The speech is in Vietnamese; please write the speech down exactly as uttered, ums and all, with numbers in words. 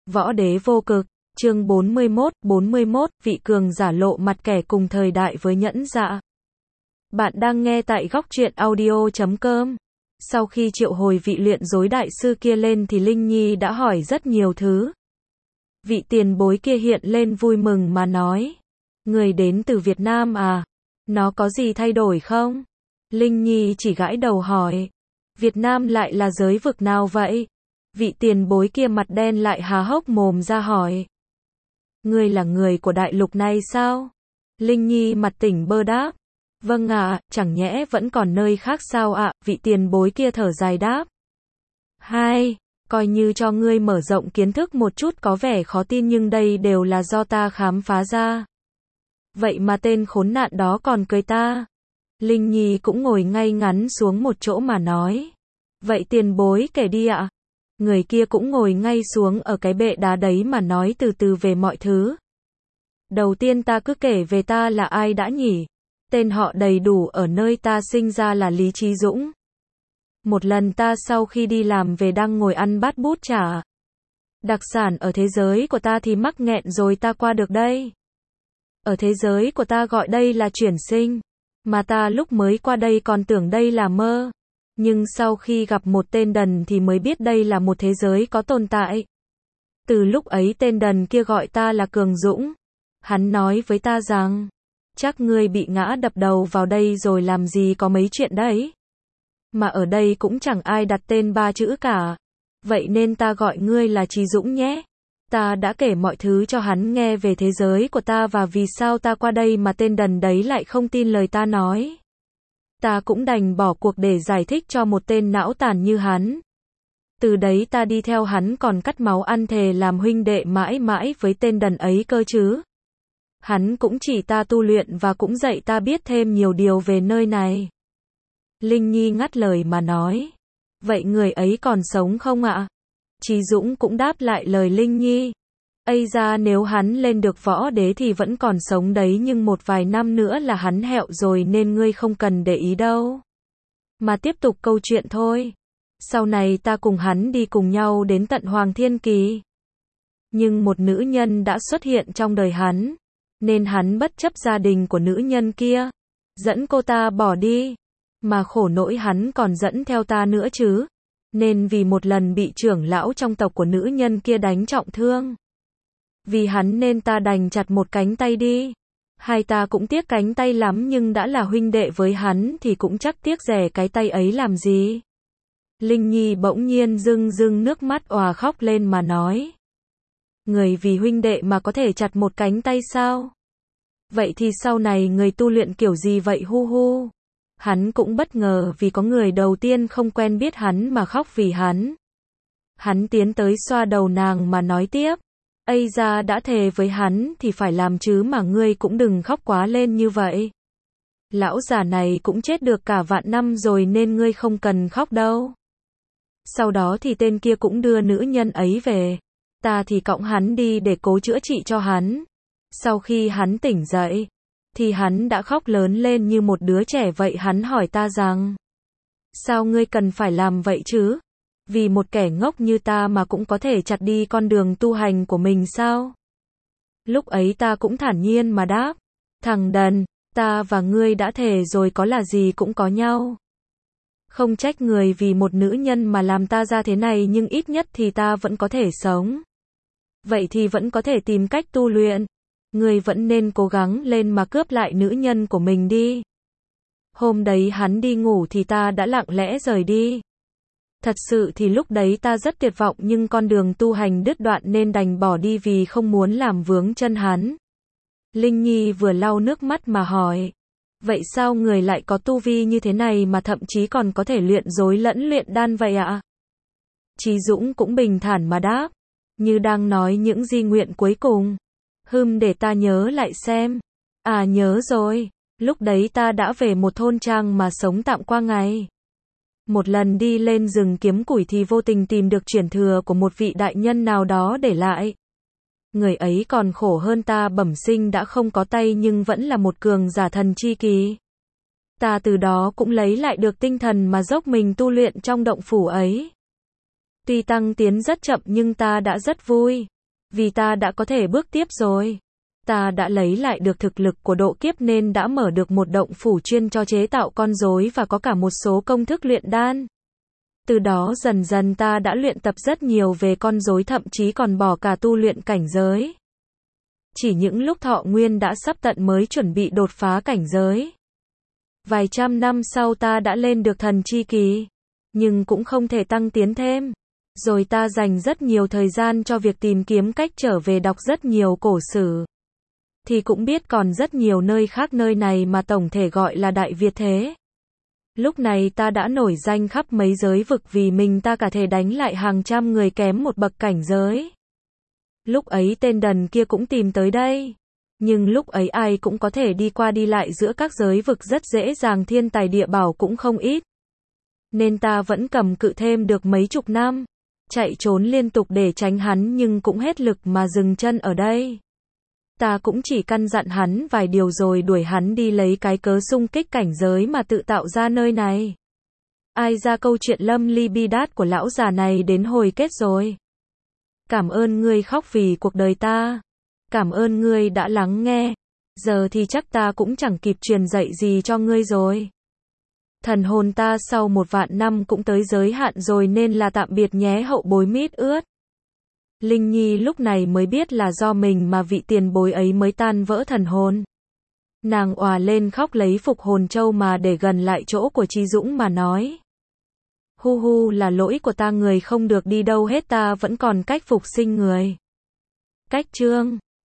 Võ đế vô cực, chương bốn mươi mốt, bốn mươi mốt, vị cường giả lộ mặt kẻ cùng thời đại với nhẫn dạ. Bạn đang nghe tại góc truyện audio chấm com. Sau khi triệu hồi vị luyện dối đại sư kia lên thì Linh Nhi đã hỏi rất nhiều thứ. Vị tiền bối kia hiện lên vui mừng mà nói. Người đến từ Việt Nam à? Nó có gì thay đổi không? Linh Nhi chỉ gãi đầu hỏi. Việt Nam lại là giới vực nào vậy? Vị tiền bối kia mặt đen lại há hốc mồm ra hỏi. Ngươi là người của đại lục này sao? Linh Nhi mặt tỉnh bơ đáp. Vâng ạ, chẳng nhẽ vẫn còn nơi khác sao ạ? Vị tiền bối kia thở dài đáp. Hai, coi như cho ngươi mở rộng kiến thức một chút có vẻ khó tin nhưng đây đều là do ta khám phá ra. Vậy mà tên khốn nạn đó còn cười ta. Linh Nhi cũng ngồi ngay ngắn xuống một chỗ mà nói. Vậy tiền bối kể đi ạ. Người kia cũng ngồi ngay xuống ở cái bệ đá đấy mà nói từ từ về mọi thứ. Đầu tiên ta cứ kể về ta là ai đã nhỉ? Tên họ đầy đủ ở nơi ta sinh ra là Lý Chí Dũng. Một lần ta sau khi đi làm về đang ngồi ăn bát bút chả. Đặc sản ở thế giới của ta thì mắc nghẹn rồi ta qua được đây. Ở thế giới của ta gọi đây là chuyển sinh. Mà ta lúc mới qua đây còn tưởng đây là mơ. Nhưng sau khi gặp một tên đần thì mới biết đây là một thế giới có tồn tại. Từ lúc ấy tên đần kia gọi ta là Cường Dũng. Hắn nói với ta rằng, chắc ngươi bị ngã đập đầu vào đây rồi làm gì có mấy chuyện đấy. Mà ở đây cũng chẳng ai đặt tên ba chữ cả. Vậy nên ta gọi ngươi là Chí Dũng nhé. Ta đã kể mọi thứ cho hắn nghe về thế giới của ta và vì sao ta qua đây mà tên đần đấy lại không tin lời ta nói. Ta cũng đành bỏ cuộc để giải thích cho một tên não tàn như hắn. Từ đấy ta đi theo hắn còn cắt máu ăn thề làm huynh đệ mãi mãi với tên đần ấy cơ chứ. Hắn cũng chỉ ta tu luyện và cũng dạy ta biết thêm nhiều điều về nơi này. Linh Nhi ngắt lời mà nói. Vậy người ấy còn sống không ạ? Chí Dũng cũng đáp lại lời Linh Nhi. Ây ra nếu hắn lên được võ đế thì vẫn còn sống đấy nhưng một vài năm nữa là hắn hẹo rồi nên ngươi không cần để ý đâu. Mà tiếp tục câu chuyện thôi. Sau này ta cùng hắn đi cùng nhau đến tận Hoàng Thiên Kỳ. Nhưng một nữ nhân đã xuất hiện trong đời hắn. Nên hắn bất chấp gia đình của nữ nhân kia. Dẫn cô ta bỏ đi. Mà khổ nỗi hắn còn dẫn theo ta nữa chứ. Nên vì một lần bị trưởng lão trong tộc của nữ nhân kia đánh trọng thương. Vì hắn nên ta đành chặt một cánh tay đi. Hai ta cũng tiếc cánh tay lắm nhưng đã là huynh đệ với hắn thì cũng chắc tiếc rẻ cái tay ấy làm gì. Linh Nhi bỗng nhiên rưng rưng nước mắt òa khóc lên mà nói. Người vì huynh đệ mà có thể chặt một cánh tay sao? Vậy thì sau này người tu luyện kiểu gì vậy hu hu? Hắn cũng bất ngờ vì có người đầu tiên không quen biết hắn mà khóc vì hắn. Hắn tiến tới xoa đầu nàng mà nói tiếp. Ây ra đã thề với hắn thì phải làm chứ mà ngươi cũng đừng khóc quá lên như vậy. Lão già này cũng chết được cả vạn năm rồi nên ngươi không cần khóc đâu. Sau đó thì tên kia cũng đưa nữ nhân ấy về. Ta thì cõng hắn đi để cố chữa trị cho hắn. Sau khi hắn tỉnh dậy, thì hắn đã khóc lớn lên như một đứa trẻ vậy. Hắn hỏi ta rằng, sao ngươi cần phải làm vậy chứ? Vì một kẻ ngốc như ta mà cũng có thể chặt đi con đường tu hành của mình sao? Lúc ấy ta cũng thản nhiên mà đáp, thằng đần, ta và ngươi đã thề rồi có là gì cũng có nhau. Không trách người vì một nữ nhân mà làm ta ra thế này nhưng ít nhất thì ta vẫn có thể sống. Vậy thì vẫn có thể tìm cách tu luyện. Ngươi vẫn nên cố gắng lên mà cướp lại nữ nhân của mình đi. Hôm đấy hắn đi ngủ thì ta đã lặng lẽ rời đi. Thật sự thì lúc đấy ta rất tuyệt vọng nhưng con đường tu hành đứt đoạn nên đành bỏ đi vì không muốn làm vướng chân hắn. Linh Nhi vừa lau nước mắt mà hỏi. Vậy sao người lại có tu vi như thế này mà thậm chí còn có thể luyện dối lẫn luyện đan vậy ạ? Chí Dũng cũng bình thản mà đáp. Như đang nói những di nguyện cuối cùng. Hừm để ta nhớ lại xem. À nhớ rồi. Lúc đấy ta đã về một thôn trang mà sống tạm qua ngày. Một lần đi lên rừng kiếm củi thì vô tình tìm được truyền thừa của một vị đại nhân nào đó để lại. Người ấy còn khổ hơn ta bẩm sinh đã không có tay nhưng vẫn là một cường giả thần chi kỳ. Ta từ đó cũng lấy lại được tinh thần mà dốc mình tu luyện trong động phủ ấy. Tuy tăng tiến rất chậm nhưng ta đã rất vui. Vì ta đã có thể bước tiếp rồi. Ta đã lấy lại được thực lực của độ kiếp nên đã mở được một động phủ chuyên cho chế tạo con rối và có cả một số công thức luyện đan. Từ đó dần dần ta đã luyện tập rất nhiều về con rối, thậm chí còn bỏ cả tu luyện cảnh giới. Chỉ những lúc thọ nguyên đã sắp tận mới chuẩn bị đột phá cảnh giới. Vài trăm năm sau ta đã lên được thần chi kỳ, nhưng cũng không thể tăng tiến thêm. Rồi ta dành rất nhiều thời gian cho việc tìm kiếm cách trở về, đọc rất nhiều cổ sử. Thì cũng biết còn rất nhiều nơi khác nơi này mà tổng thể gọi là Đại Việt thế. Lúc này ta đã nổi danh khắp mấy giới vực vì mình ta cả thể đánh lại hàng trăm người kém một bậc cảnh giới. Lúc ấy tên đần kia cũng tìm tới đây. Nhưng lúc ấy ai cũng có thể đi qua đi lại giữa các giới vực rất dễ dàng, thiên tài địa bảo cũng không ít. Nên ta vẫn cầm cự thêm được mấy chục năm. Chạy trốn liên tục để tránh hắn nhưng cũng hết lực mà dừng chân ở đây. Ta cũng chỉ căn dặn hắn vài điều rồi đuổi hắn đi lấy cái cớ xung kích cảnh giới mà tự tạo ra nơi này. Ai ra câu chuyện lâm ly bi đát của lão già này đến hồi kết rồi. Cảm ơn ngươi khóc vì cuộc đời ta. Cảm ơn ngươi đã lắng nghe. Giờ thì chắc ta cũng chẳng kịp truyền dạy gì cho ngươi rồi. Thần hồn ta sau một vạn năm cũng tới giới hạn rồi nên là tạm biệt nhé hậu bối mít ướt. Linh Nhi lúc này mới biết là do mình mà vị tiền bối ấy mới tan vỡ thần hồn. Nàng òa lên khóc lấy phục hồn châu mà để gần lại chỗ của Chí Dũng mà nói. Hu hu, là lỗi của ta, người không được đi đâu hết, ta vẫn còn cách phục sinh người. Cách chương